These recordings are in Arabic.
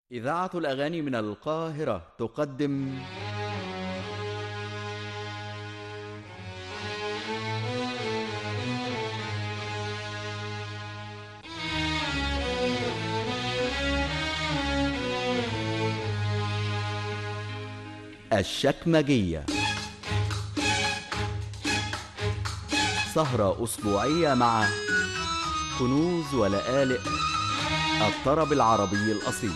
إذاعة الأغاني من القاهرة تقدم الشكمجية، سهرة أسبوعية مع كنوز ولآلئ الطرب العربي الأصيل.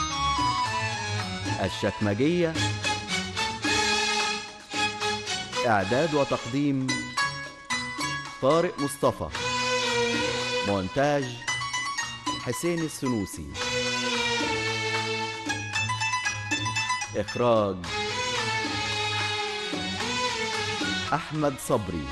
الشكمجية، إعداد وتقديم طارق مصطفى، مونتاج حسين السنوسي، إخراج أحمد صبري.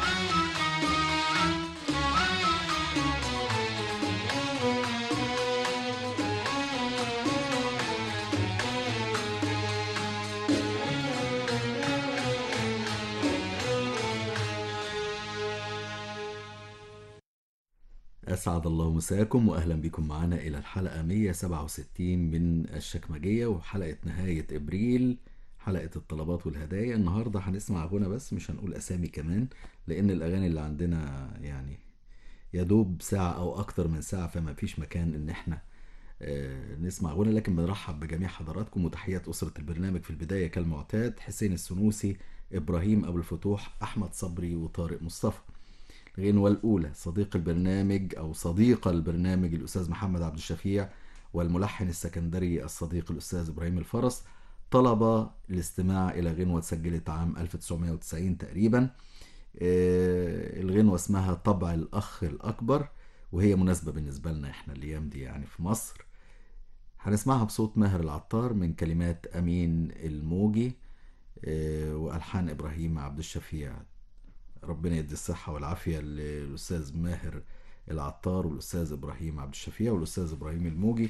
أسعد الله مساكم وأهلا بكم معنا إلى الحلقة 167 من الشكمجية، وحلقة نهاية إبريل، حلقة الطلبات والهدايا. النهاردة هنسمع غنى بس، مش هنقول أسامي كمان، لأن الأغاني اللي عندنا يعني يدوب ساعة أو أكتر من ساعة، فما فيش مكان إن احنا نسمع غنى. لكن بنرحب بجميع حضراتكم وتحيات أسرة البرنامج. في البداية كالمعتاد حسين السنوسي، إبراهيم أبو الفتوح، أحمد صبري، وطارق مصطفى. الغنوة الأولى صديق البرنامج أو صديق البرنامج الأستاذ محمد عبد الشفيع، والملحن السكندري الصديق الأستاذ إبراهيم الفرس، طلب الاستماع إلى غنوة سجلت عام 1990 تقريبا. الغنوة اسمها طبع الأخ الأكبر، وهي مناسبة بالنسبة لنا إحنا الأيام دي يعني في مصر. هنسمعها بصوت ماهر العطار من كلمات أمين الموجي وألحان إبراهيم عبد الشفيع. ربنا يدي الصحة والعافية للأستاذ ماهر العطار والأستاذ إبراهيم عبد الشفيع والأستاذ إبراهيم الموجي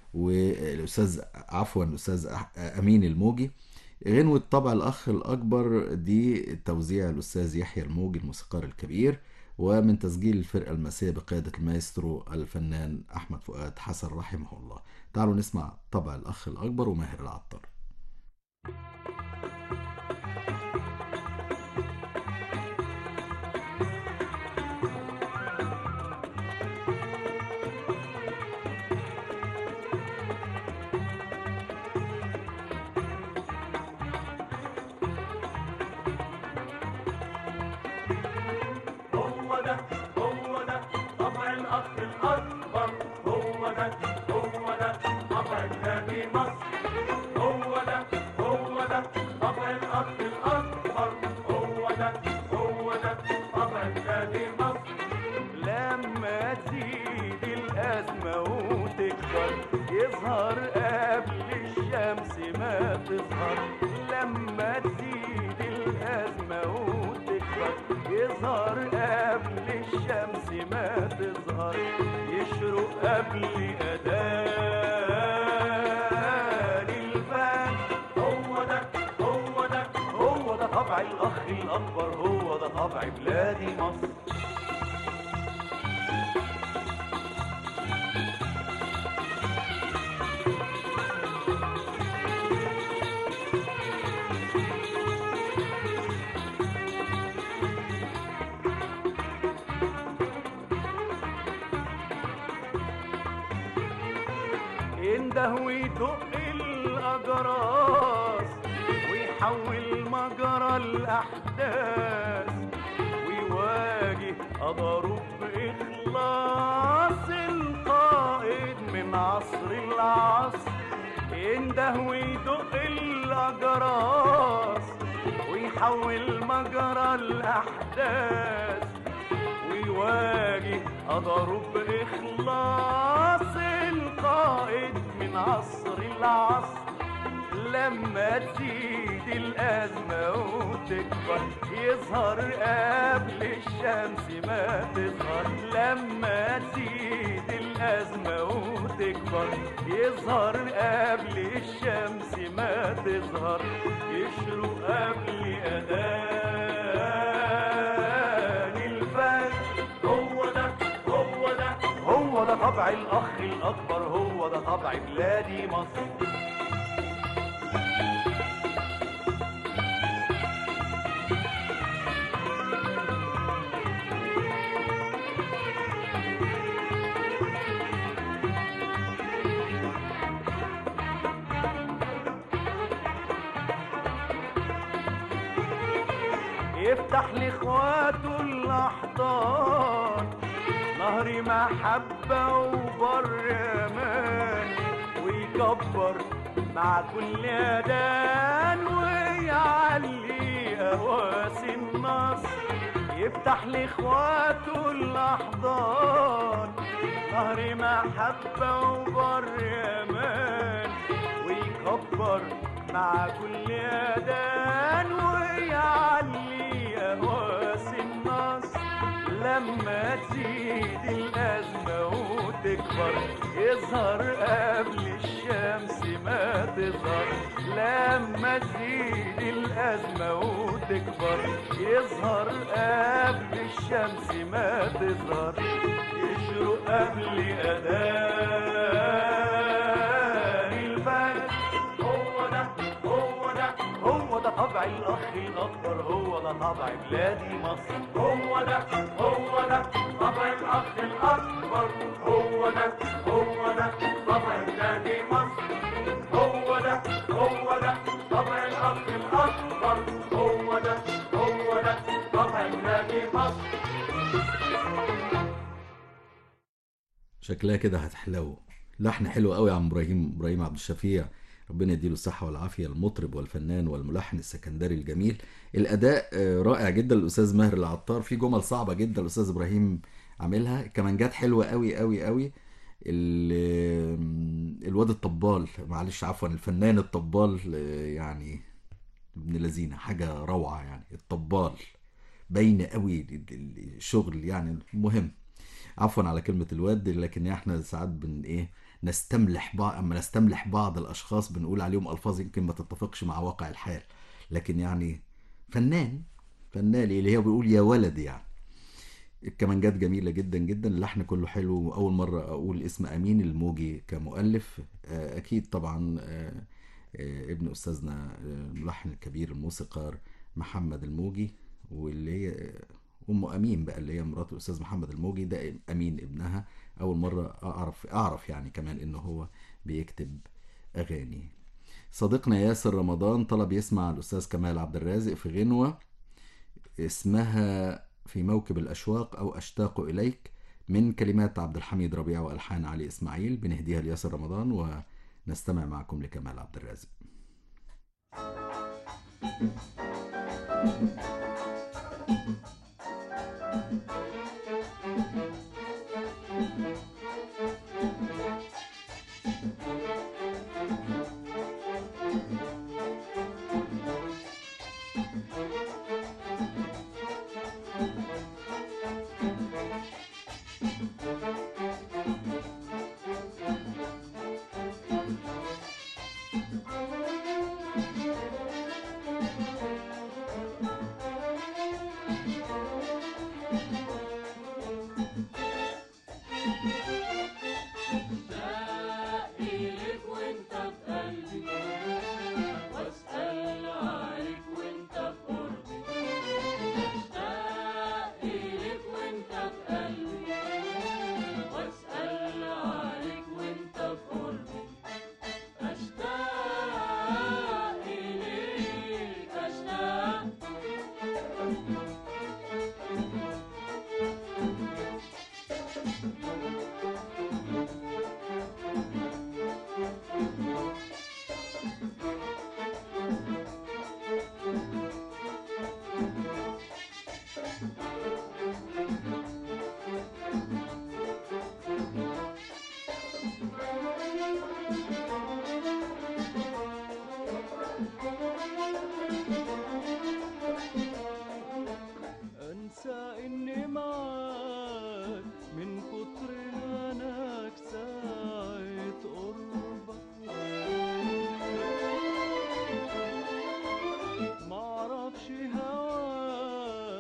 الأستاذ أمين الموجي. غنوة طبع الأخ الأكبر دي توزيع الأستاذ يحيى الموجي الموسيقار الكبير، ومن تسجيل الفرقة المسية بقيادة المايسترو الفنان أحمد فؤاد حسن رحمه الله. تعالوا نسمع طبع الأخ الأكبر وماهر العطار. يظهر قبل الشمس ما تظهر، لما تزيد الأزمة وتكبر يظهر قبل الشمس ما تظهر، يشرق قبل أذان الفجر. هو ده طبع الأخ الأكبر، هو ده طبع بلادي مصر. ينده ويدق الأجراس ويحول مجرى الأحداث، ويواجه أضرب بإخلاص القائد من عصر العصر. ينده ويدق الأجراس ويحول مجرى الأحداث، ويواجه أضرب بإخلاص القائد من عصر العصر. لما تزيد الأزمة وتكبر يظهر قبل الشمس ما تظهر، لما تزيد الأزمة وتكبر يظهر قبل الشمس ما تظهر، يشرق قبل أذان الفجر. هو ده طبع الأخ الأكبر هو ده طبع بلادي مصر. يفتح لاخواته الاحضان نهر محبة وبر امان، ويكبر مع كل اذان ويعلي قواسي النصر. يفتح لاخواته الاحضان نهر محبة وبر امان، ويكبر مع كل اذان ويعلي قواسي النصر. لما تزيد الازمه وتكبر يظهر قبل الشمس ما تظهر. لما تزيد الازمه وتكبر يظهر قبل الشمس ما تظهر. يشرق قبل اذان الفجر. هو ده طبع الاخ الاكبر، هو ده طبع بلادي مصر. هو ده طبع الاخ الاكبر، هو ده طبع بلادي مصر. هو ده طبع الاخ الاكبر، هو ده طبع بلادي مصر. شكلها كده هتحلو. لحن حلو قوي يا عم ابراهيم عبد الشفيع، ربنا يديله الصحة والعافية، المطرب والفنان والملحن السكندري الجميل. الأداء رائع جدا الأستاذ ماهر العطار، في جمل صعبة جدا الأستاذ إبراهيم عاملها، كمانجات حلوة قوي قوي قوي. الواد الطبال، معلش عفوا، الفنان الطبال يعني ابن لذينه، حاجة روعة يعني. الطبال باينة قوي الشغل يعني. المهم، عفوا على كلمة الواد، لكن احنا ساعات بن ايه نستملح بعض، اما نستملح بعض الاشخاص بنقول عليهم الفاظ يمكن ما تتفقش مع واقع الحال، لكن يعني فنان، فنان اللي هي بيقول يا ولد يعني. الكمانجات جميلة جدا جدا، اللحن كله حلو. وأول مرة أقول اسم أمين الموجي كمؤلف. أكيد طبعا ابن أستاذنا الملحن الكبير الموسيقار محمد الموجي، واللي هي أم أمين بقى اللي هي مرات الأستاذ محمد الموجي، ده أمين ابنها. أول مرة أعرف يعني كمان إنه هو بيكتب أغاني. صديقنا ياسر رمضان طلب يسمع الأستاذ كمال عبد الرازق في غنوة اسمها في موكب الأشواق أو أشتاق إليك، من كلمات عبد الحميد ربيع وألحان علي إسماعيل. بنهديها لياسر رمضان ونستمع معكم لكمال عبد الرازق.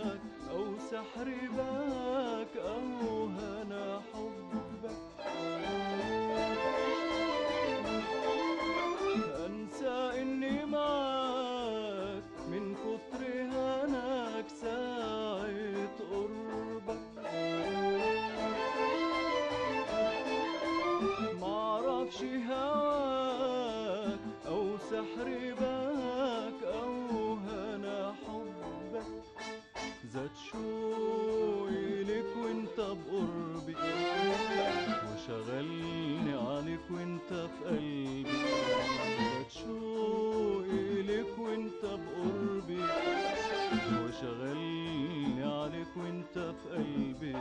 سحر باك أو هنا حبك شي هواك أو سحر باك أو هنا حبك زاد شوقي لك وانت بقربي وشغلني عليك وانت في قلبي زاد شوقي لك وانت بقربي وشغلني عليك وانت في قلبي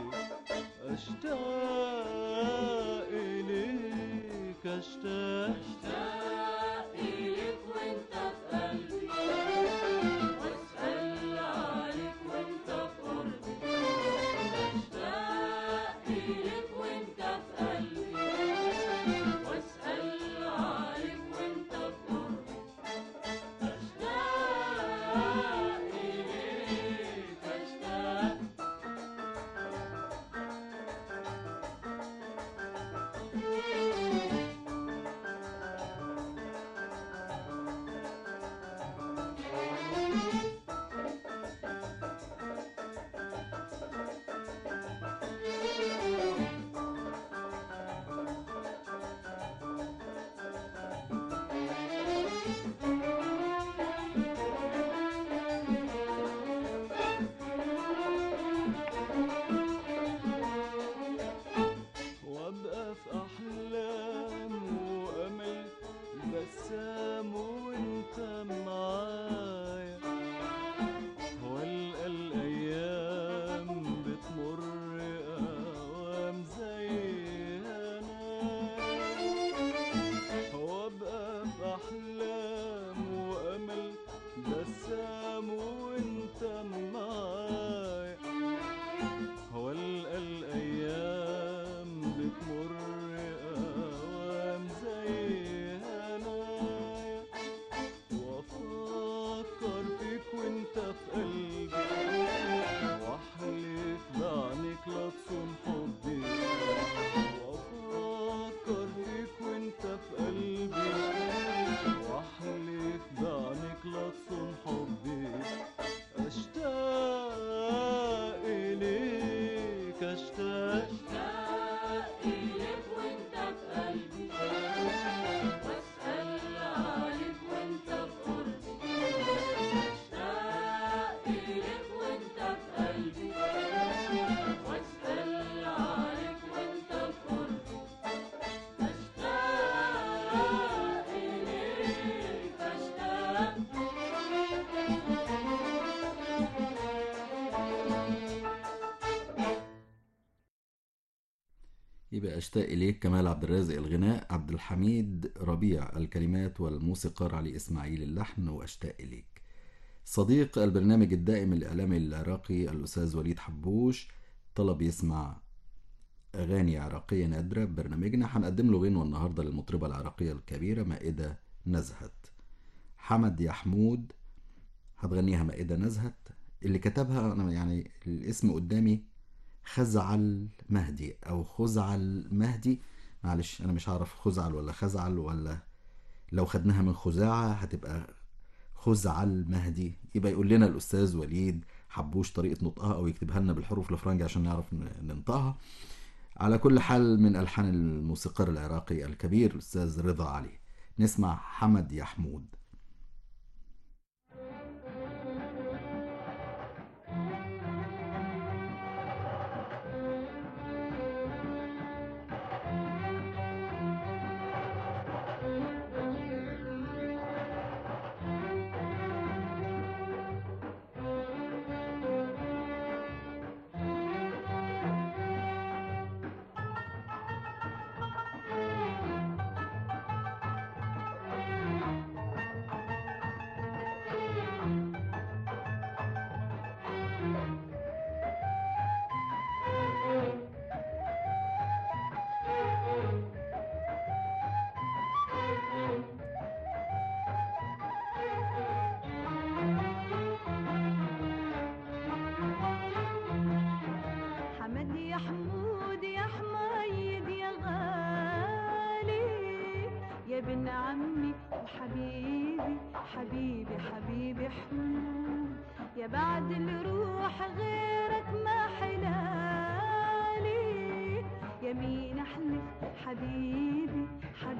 اشتاق إليك اشتاق إليك وانت في قلبي واسأل عليك وانت في قربي اشتاق إليك وانت في قلبي واسأل عليك وانت في قربي اشتاق إليك اشتاق وابقى في احلام وامل بسام وانت معايا والقى الايام بتمر اوام زي هنايا وابقى في احلام وامل بسام وانت معايا والقى الايام بتمر اوام زي هنايا وافكر فيك وانت في قلبي واحلف بعينيك لا تصون حبي وافكر فيك وانت في قلبي واحلف بعينيك لا تصون حبي اشتاق إليك اشتاق إليك وانت في قلبي واسأل عليك وانت في قربي اشتاق إليك وانت في قلبي واسأل عليك وانت في قربي اشتاق إليك اشتاق يبقى أشتاق إليك كمال عبد الرازق الغناء، عبد الحميد ربيع الكلمات، والموسيقار علي إسماعيل اللحن، وأشتاق إليك. صديق البرنامج الدائم الإعلامي العراقي الأستاذ وليد حبوش طلب يسمع أغاني عراقية نادرة ببرنامجنا. هنقدم له غنوة النهاردة للمطربة العراقية الكبيرة مائدة نزهت. حمد يحمود هتغنيها مائدة نزهت، اللي كتبها أنا يعني الاسم قدامي خزعل مهدي أو خزعل مهدي، معلش أنا مش هعرف خزعل ولا خزعل، ولا لو خدناها من خزاعة هتبقى خزعل مهدي. يبقى يقول لنا الأستاذ وليد حبوش طريقة نطقها أو يكتبها لنا بالحروف الفرنجي عشان نعرف ننطقها. على كل حال من ألحان الموسيقار العراقي الكبير الأستاذ رضا علي. نسمع حمد يحمود. ابن عمي وحبيبي حبيبي حبيبي حمود، يا بعد الروح غيرك ما حلالي، يمين احلف حبيبي حبيبي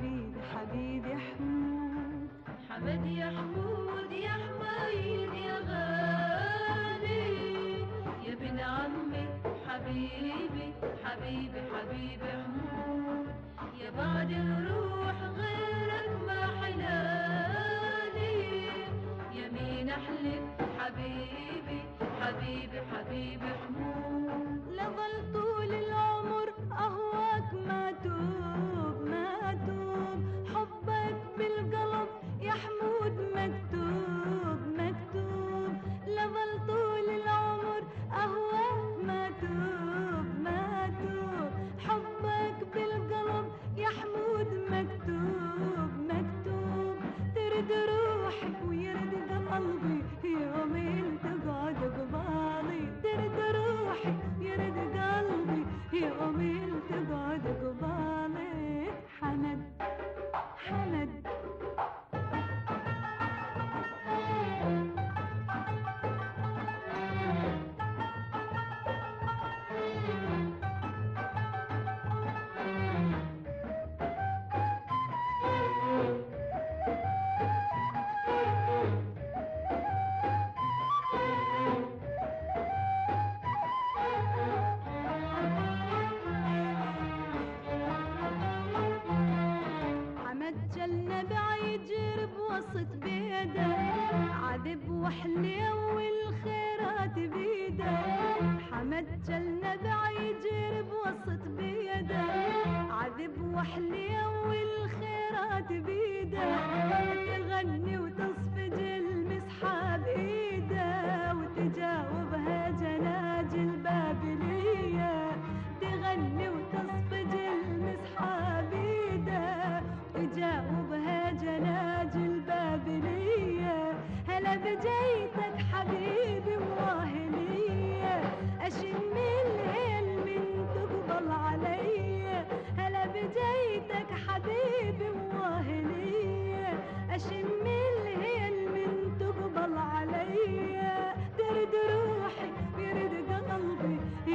حبيبي حبيبي حمود. حمد يا حمود يا حمايد يا غالي يا ابن عمي حبيبي حبيبي حبيبي حمود. يا بعد الروح غيرك ما حلالي يمين احلف حبيبي حبيبي حبيبي حمود. لظل طول العمر أهواك ما توب ما توب، حبك بالقلب يا حمود مكتوب مكتوب. لظل طول العمر أهواك ما توب ما توب، حبك بالقلب يا حمود مكتوب مكتوب. ترد روحي ويرد قلبي يومين تقعد قبالي، ترد روحي يرد قلبي يومين تقعد قبالي. حمد حمد حمد جلنا بعيد جرب وسط بيده، عذب وحليو والخيرات بيده. حمد جلنا بعيد جرب وسط بيده، عذب وحليو والخيرات بيده. تغني وتصفج المسحة بإيده وتجاوبها جناج البابلية. تغني وتصفج المسحة بإيده وتجاوبها جناج البابلية. هلا بجيتك حبيبي مواهلية، أشم الهيل من تقبل علي. هلا بجيتك حبيبي مواهلية، أشم الهيل من تقبل علي. ترد روحي ويرد قلبي يومين تقعد قبالي، ترد روحي ويرد قلبي يومين تقعد قبالي. حمد حمد حمد يا حمود يا حمايد يا غالي يا ابن عمي حبيبي حبيبي حمود. يا بعد الروح غيرك ما حلالي يمين احلف حبيبي حبيبي حبيبي حمود.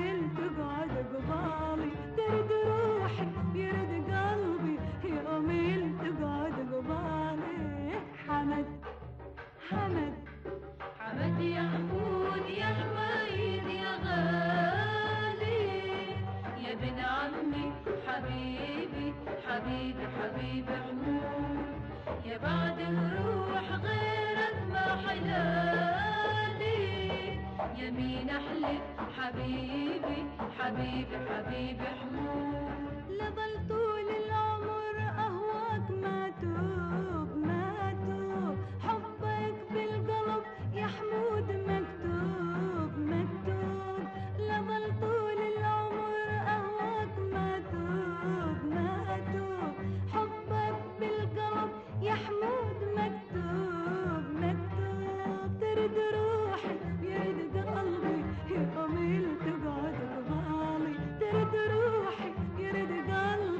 حمد يا حمود يا حمايد يا غالي يا ابن عمي حبيبي حبيبي حبيبي حمود. يا بعد الروح غيرك ما حلالي يمين احلف حبيبي حبيبي حبيبي حمود. لظل طول العمر أهواك ما توب ما توب، حبك بالقلب يا حمود مكتوب مكتوب. لظل طول العمر أهواك ما توب ما توب، حبك بالقلب يا حمود مكتوب مكتوب. ترد روحي ويرد قلبي يومين تقعد قبالي، ترد روحي يرد قلبي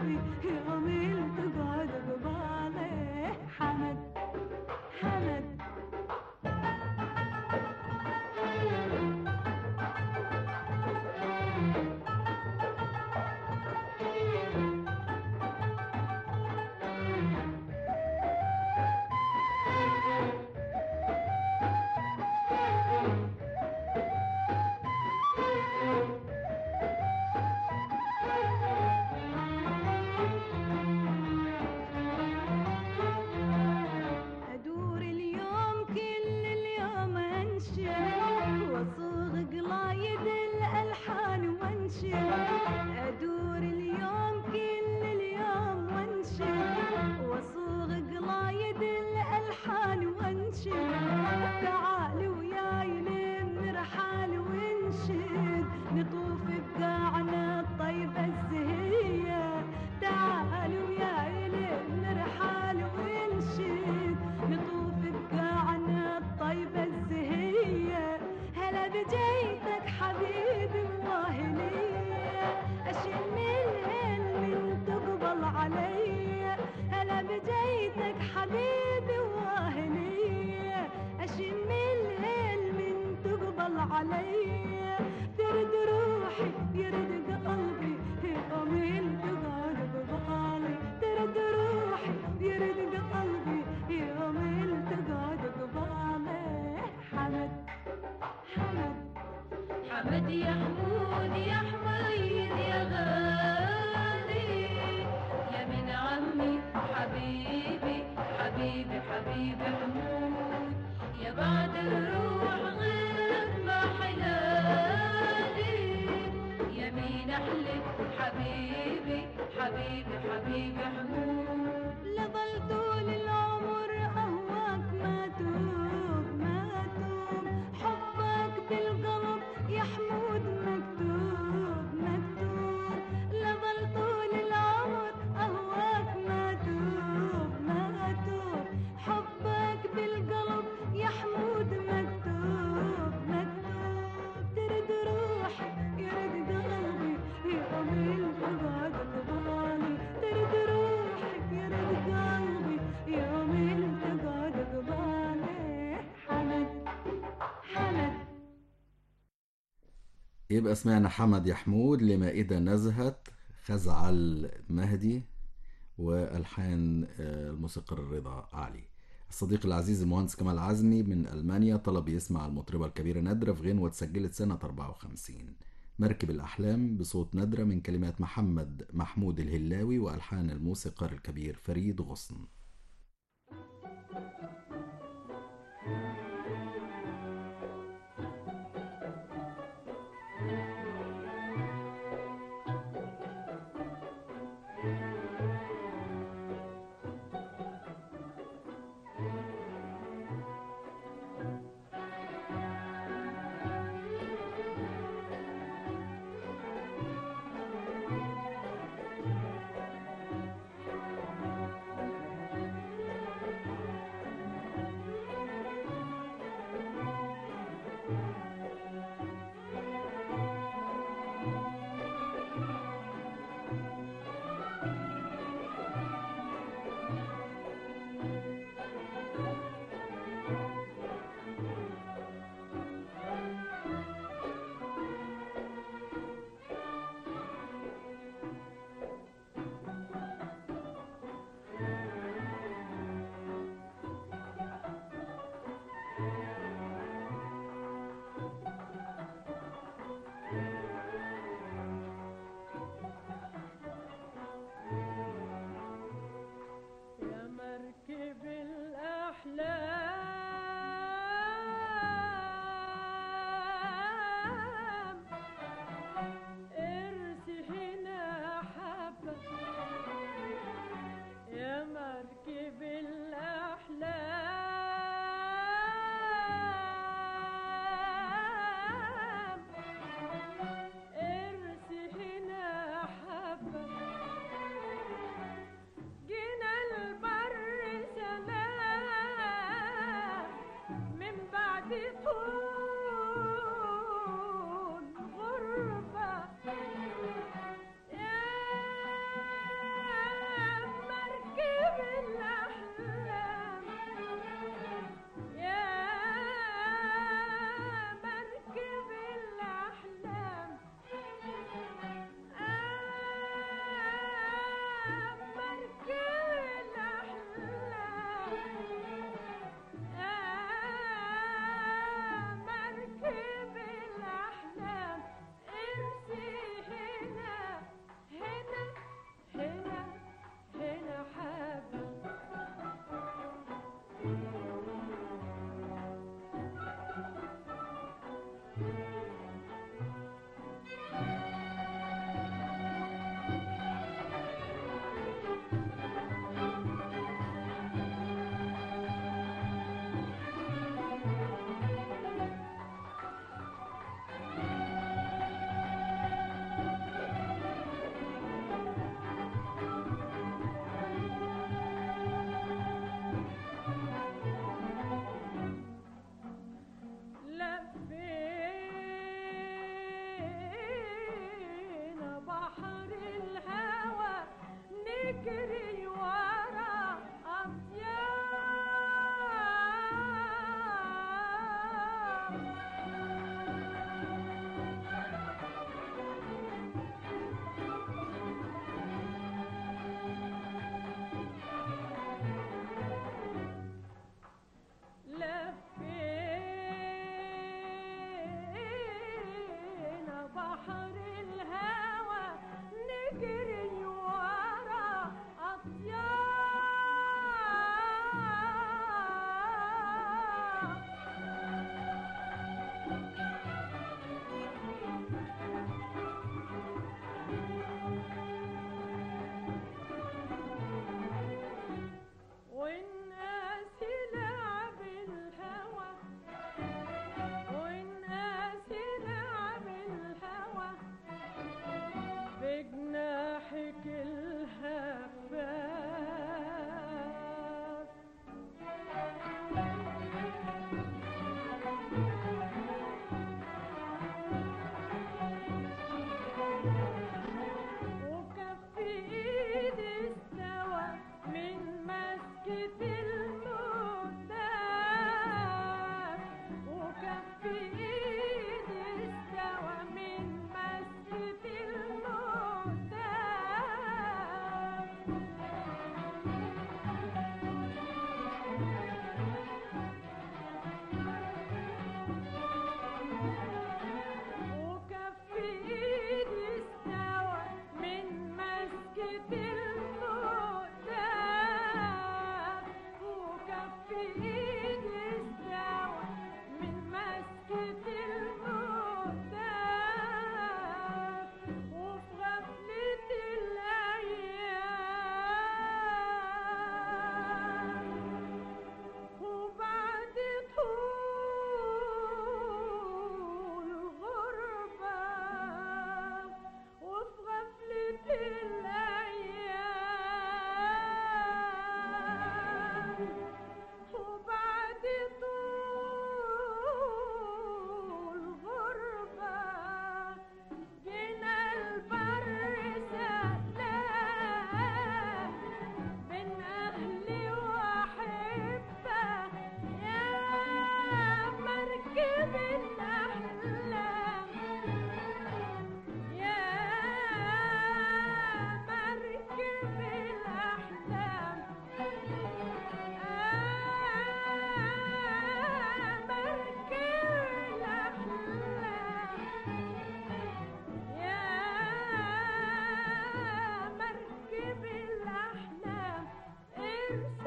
حمد يا حمود يا حميد يا غالي يا من عمي حبيبي حبيبي حبيبي حمود يا بعد الروح غيرك ما حلالي يا مين أحلف حبيبي حبيبي حبيبي حمود لظل طول العمر أهواك ما توب ما توب حبك بالقلب يا حمود مكتوب مكتوب لظل طول العمر أهواك ما توب ما توب حبك بالقلب يا حمود مكتوب مكتوب ترد روحي يرد قلبي يوم التقعد قبالي ترد روحك يرد قلبي يوم التقعد قبالي حمد حمد. يبقى سمعنا حمد يا حمود لمائدة نزهت، خزعل مهدي، والحان الموسيقار الرضا علي. الصديق العزيز المهندس كمال عزمي من ألمانيا طلب يسمع المطربة الكبيرة ندرة في غنوة اتسجلت سنة 54، مركب الأحلام، بصوت ندرة من كلمات محمود الهلاوي وألحان الموسيقار الكبير فريد غصن.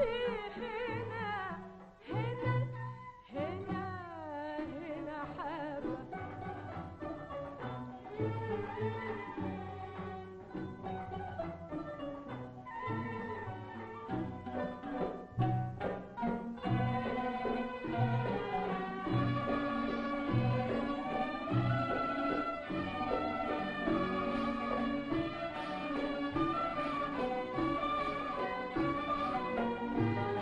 هنا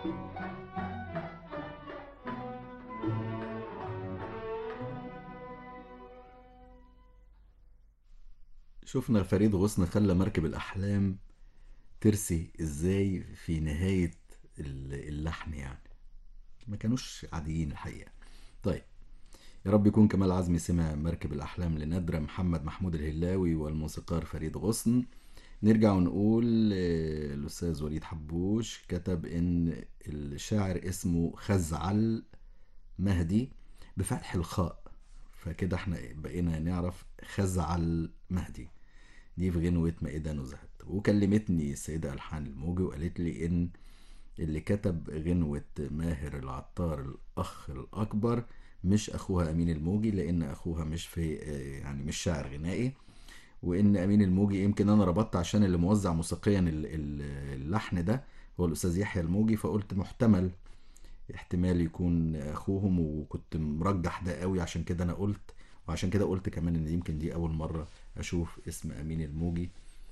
شفنا فريد غصن خلى مركب الأحلام ترسي ازاي في نهاية اللحن يعني، ما كانوش عاديين الحقيقة. طيب، يا رب يكون كمال عزمي سمع مركب الأحلام لنادرة محمد محمود الهلاوي والموسيقار فريد غصن. نرجع ونقول الأستاذ وليد حبوش كتب إن الشاعر اسمه خزعل مهدي بفتح الخاء، فكده احنا بقينا نعرف خزعل مهدي. دي في غنوة مائدة نزهت. وكلمتني السيدة ألحان الموجي وقالت لي إن اللي كتب غنوة ماهر العطار الأخ الأكبر مش أخوها أمين الموجي، لأن أخوها مش في يعني مش شاعر غنائي، وإن أمين الموجي يمكن أنا ربطت عشان اللي موزع موسيقيا اللحن ده هو الأستاذ يحيى الموجي، فقلت احتمال يكون أخوهم، وكنت مرجح ده قوي، عشان كده أنا قلت، وعشان كده قلت كمان إن يمكن دي أول مرة أشوف اسم أمين الموجي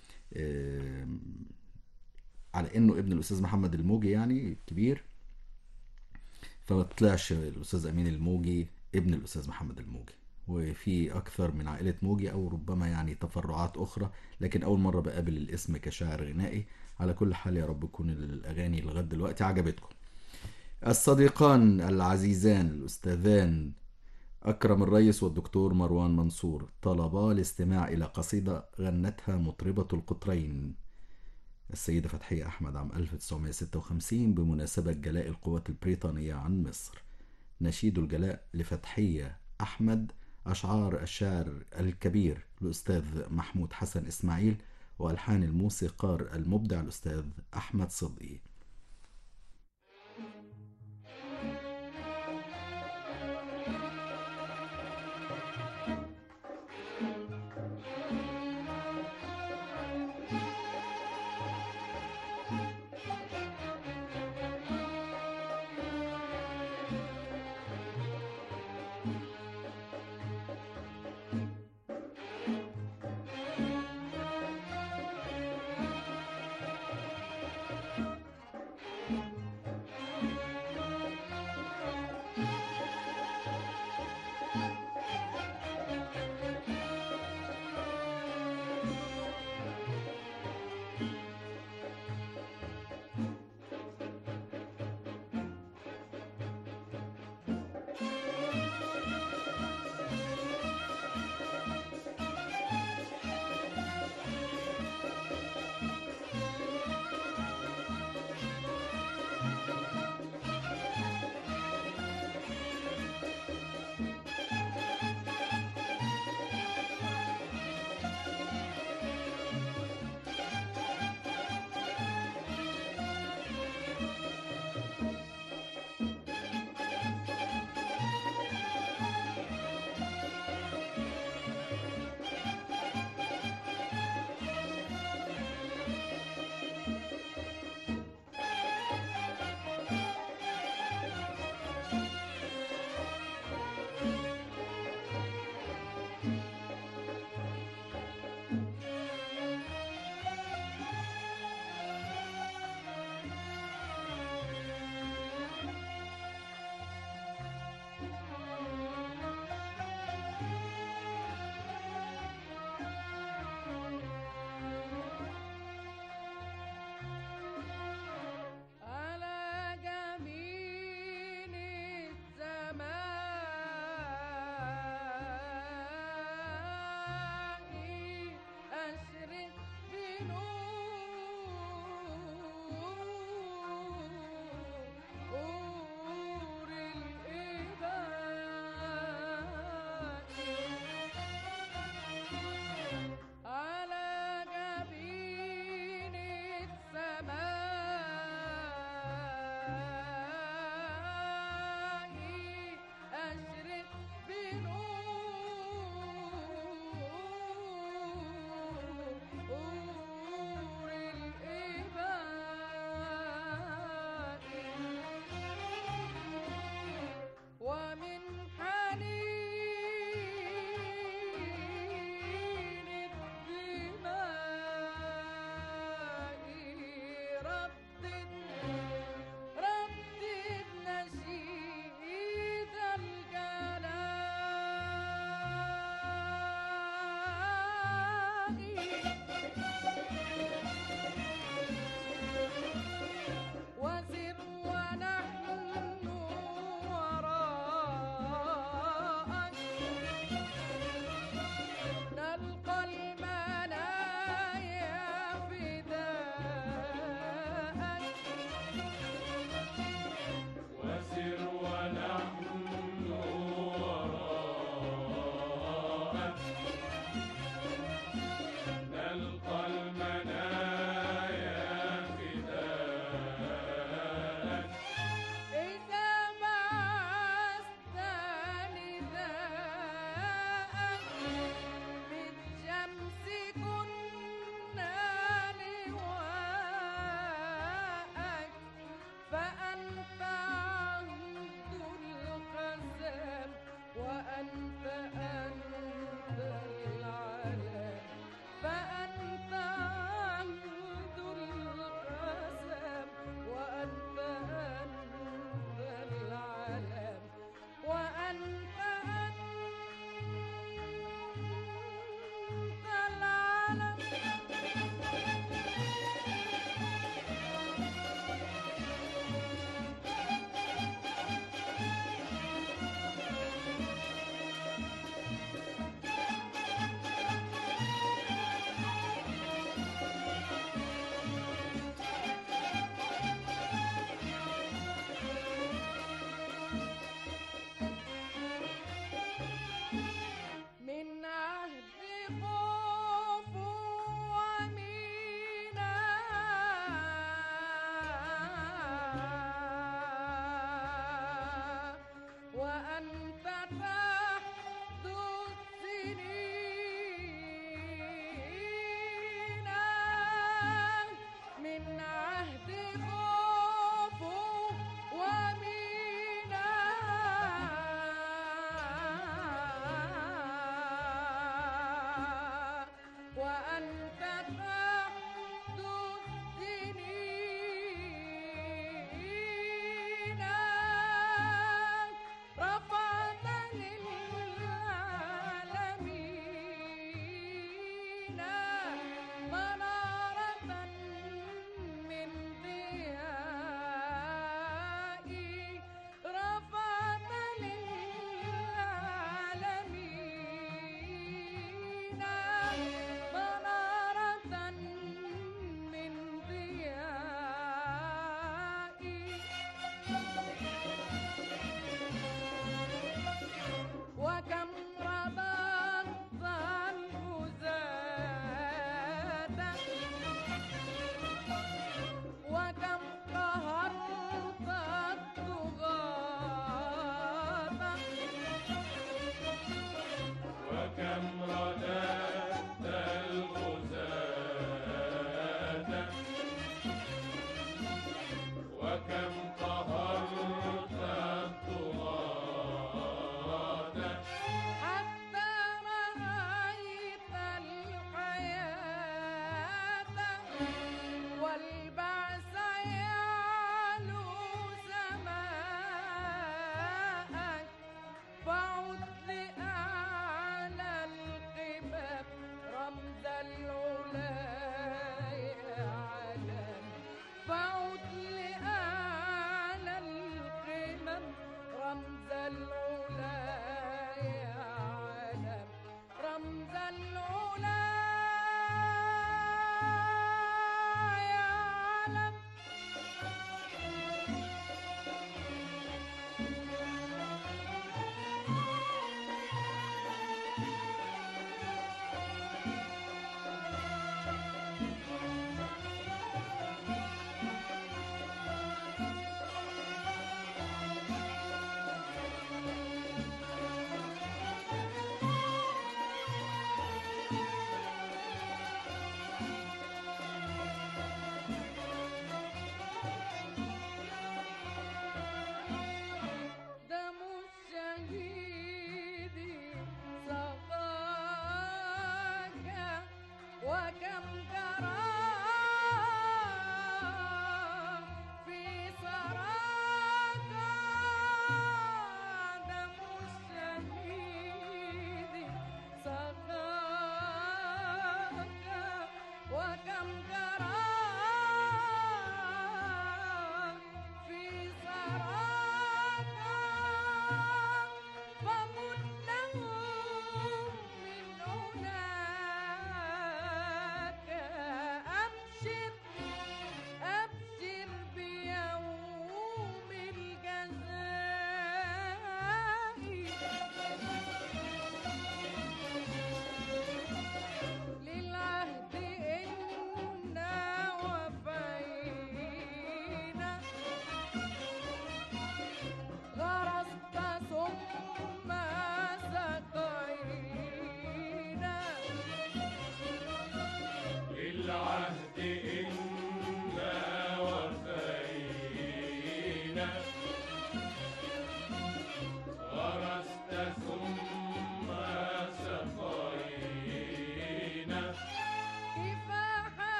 على إنه ابن الأستاذ محمد الموجي يعني الكبير، فما طلعش الأستاذ أمين الموجي ابن الأستاذ محمد الموجي، وفي أكثر من عائلة موجي أو ربما يعني تفرعات أخرى، لكن أول مرة بقابل الاسم كشاعر غنائي. على كل حال يا رب تكون الأغاني لغاية دلوقتي عجبتكم. الصديقان العزيزان الأستاذان أكرم الريس والدكتور مروان منصور طلبا الاستماع إلى قصيدة غنتها مطربة القطرين السيدة فتحية أحمد عام 1956 بمناسبة جلاء القوات البريطانية عن مصر. نشيد الجلاء لفتحية أحمد، أشعار الشاعر الكبير الأستاذ محمود حسن إسماعيل، وألحان الموسيقار المبدع الأستاذ أحمد صدقي.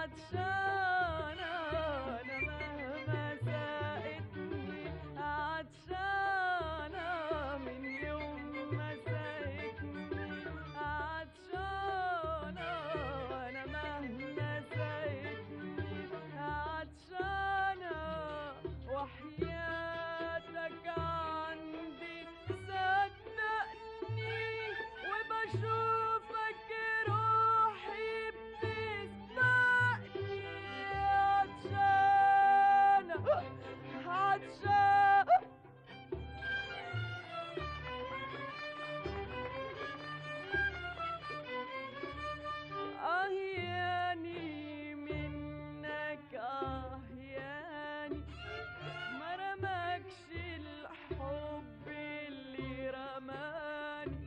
عطشانة أنا مهما سقتني عطشانة من يوم ما سقتني عطشانة أنا مهما سقتني عطشانة وحياتك عندي صدقني وبشوفك روحي بتسبقني عطشانة عطشانة أهياني منك أهياني ما رماكش الحب اللي رماني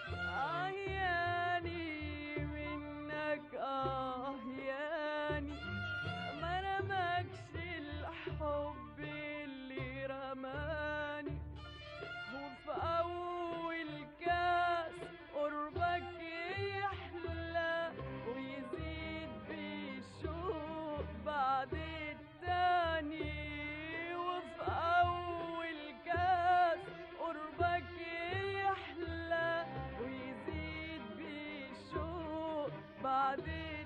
أهياني منك أهياني ما رماكش الحب اللي رماني وفي أول كاس قربك يحلى ويزيد بالشوق بعد التاني وفي أول كاس قربك يحلى ويزيد بالشوق بعد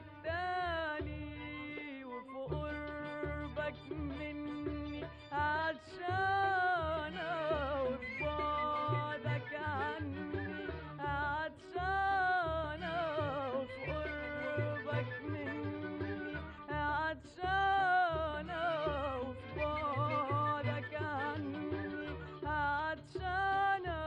التاني وفي قربك مني عطشانة وفي بعدك عني عطشانة وفي قربك مني عطشانة وفي بعدك عني عطشانة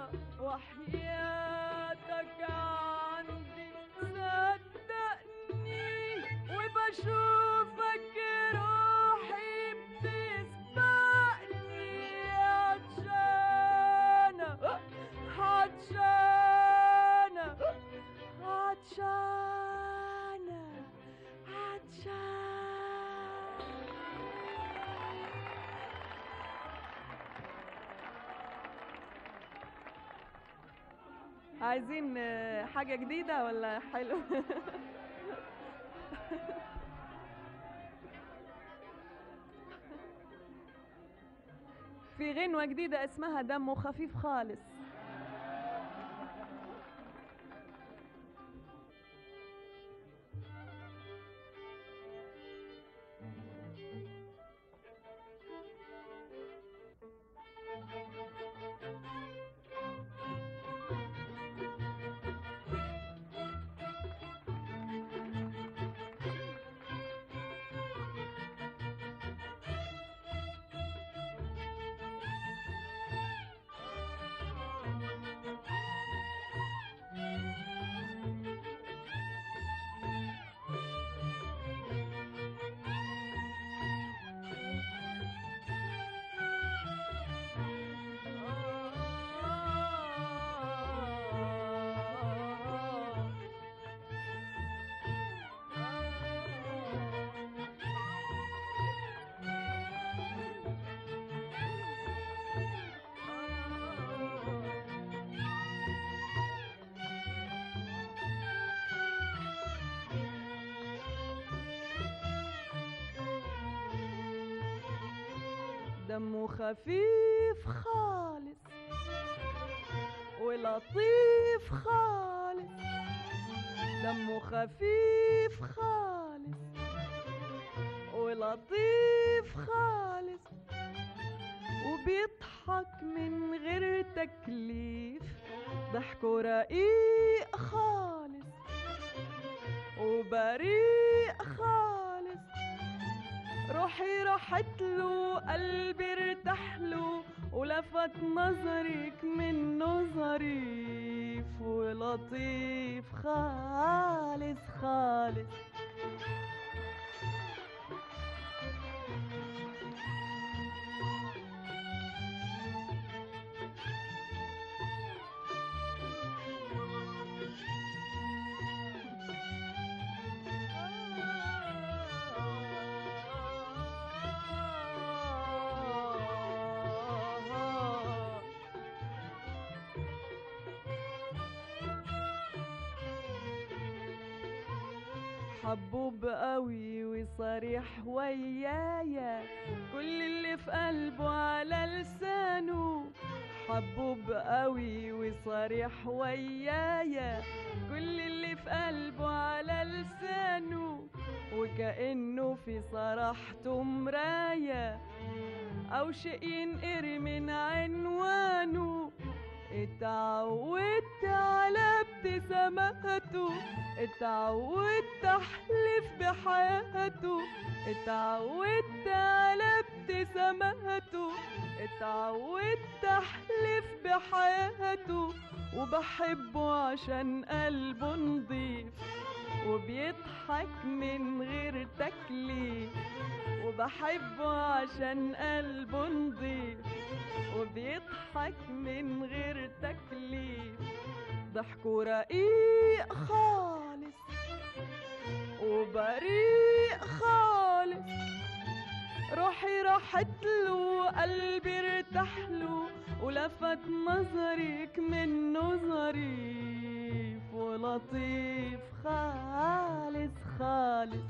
وحياتك عندي صدقني وبشوفك روحي بتسبقني عطشانة عطشانة عطشانة عطشانة عايزين حاجة جديدة ولا حلو؟ في غنوة جديدة اسمها دمه خفيف خالص. دمه خفيف خالص ولطيف خالص دمه خفيف خالص ولطيف خالص وبيضحك من غير تكليف ضحكه رقيق خالص وبريء خالص روحي راحت له قلبي ارتاح له ولفت نظرك منه ظريف ولطيف خالص خالص حبوب قوي وصريح ويايا، كل اللي في قلبه على لسانه. حبوب قوي وصريح ويايا، كل اللي في قلبه على لسانه، وكأنه في صراحته مراية أو شيء ينقر من عنوانه. اتعودت على ابتساماته، اتعودت احلف بحياته، اتعودت على ابتساماته، اتعودت احلف بحياته. وبحبه عشان قلبه نضيف وبيضحك من غير تكليف. وبحبه عشان قلبه نضيف وبيضحك من غير تكليف. ضحكه رقيق خالص وبريء خالص، روحي راحت له قلبي ارتاحله، ولفت نظرك منه ظريف ولطيف خالص خالص.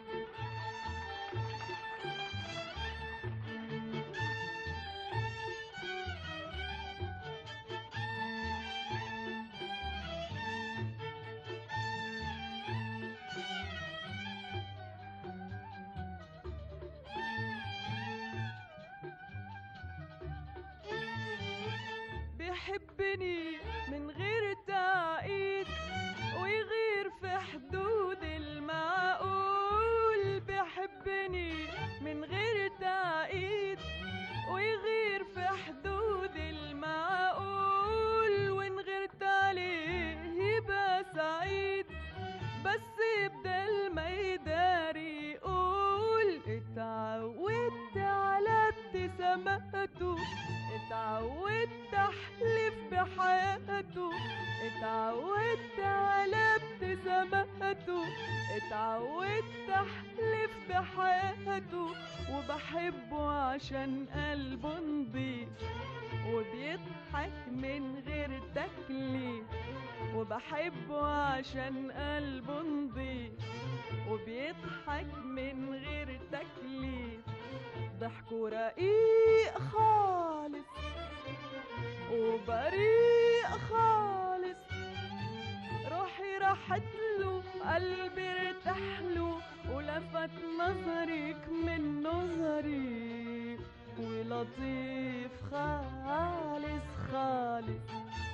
بيحبني من غير تعقيد ويغير في حدود المعقول. بيحبني من غير تعقيد ويغير في حدود المعقول، وإن غيرت عليه يبقى سعيد، بس بدل ما يداري يقول. اتعودت على ابتساماته، اتعودت احلف بحياته، اتعودت على ابتساماته، اتعودت احلف بحياته. وبحبه عشان قلبه نضيف وبيضحك من غير تكليف. وبحبه عشان قلبه نضيف وبيضحك من غير تكليف. ضحكه رقيق خالص وبريء خالص، روحي راحت له قلبي ارتاحله، ولفت نظرك منه ظريف ولطيف خالص خالص.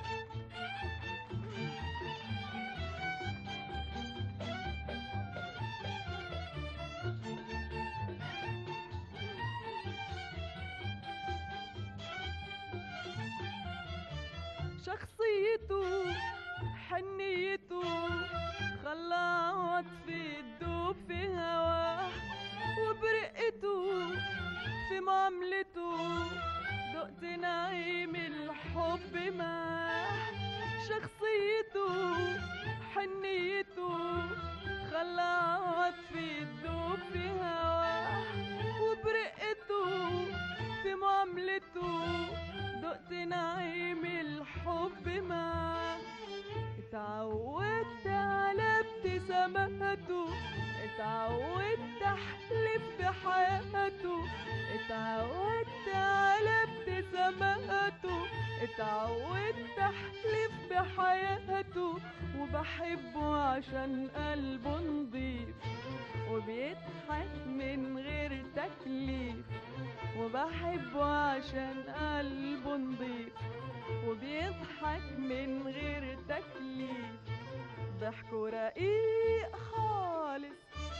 شخصيته حنيته خلى عطفي تدوب في هواه، وبرقته في معاملته دقت نعيم الحب معاه. شخصيته حنيته خلى عطفي تدوب في هواه، وبرقته في معاملته دقت نعيم الحب معاه. اتعودت على ابتساماته، اتعودت احلف بحياته، اتعودت على ابتساماته، اتعودت احلف بحياته. وبحبه عشان قلبه نضيف وبيضحك من غير تكليف. وبحبه عشان قلبه نضيف وبيضحك من غير تكليف. ضحكه رقيق خالص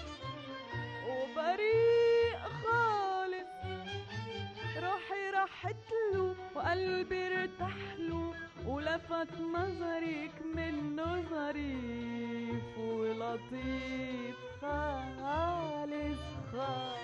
وبريء خالص، روحي راحت له وقلبي ارتاحله، ولفت نظرك منه ظريف ولطيف خالص خالص.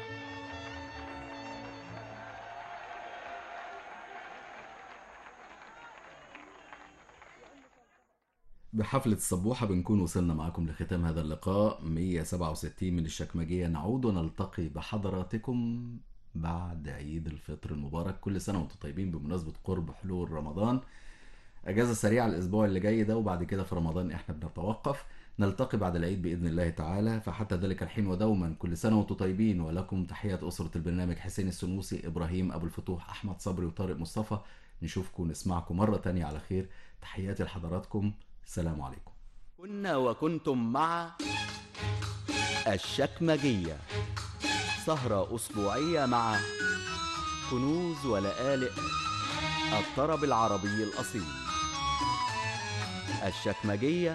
بحفلة الصبوحة بنكون وصلنا معكم لختام هذا اللقاء 167 من الشكمجية. نعود ونلتقي بحضراتكم بعد عيد الفطر المبارك. كل سنة وانتم طيبين بمناسبة قرب حلول رمضان. اجازة سريعة الاسبوع اللي جاي ده، وبعد كده في رمضان احنا بنتوقف. نلتقي بعد العيد بإذن الله تعالى، فحتى ذلك الحين ودوما كل سنة وانتم طيبين. ولكم تحيات أسرة البرنامج: حسين السنوسي، إبراهيم أبو الفتوح، أحمد صبري، وطارق مصطفى. نشوفكم ونسمعكم مرة تانية على خير. تحياتي لحضراتكم، السلام عليكم. كنا وكنتم مع الشكمجية، سهرة أسبوعية مع كنوز ولآلئ الطرب العربي الأصيل. الشكمجية،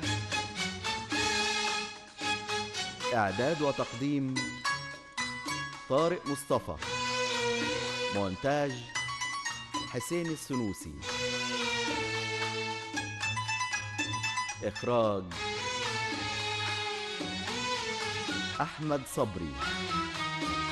إعداد وتقديم طارق مصطفى، مونتاج حسين السنوسي، إخراج أحمد صبري.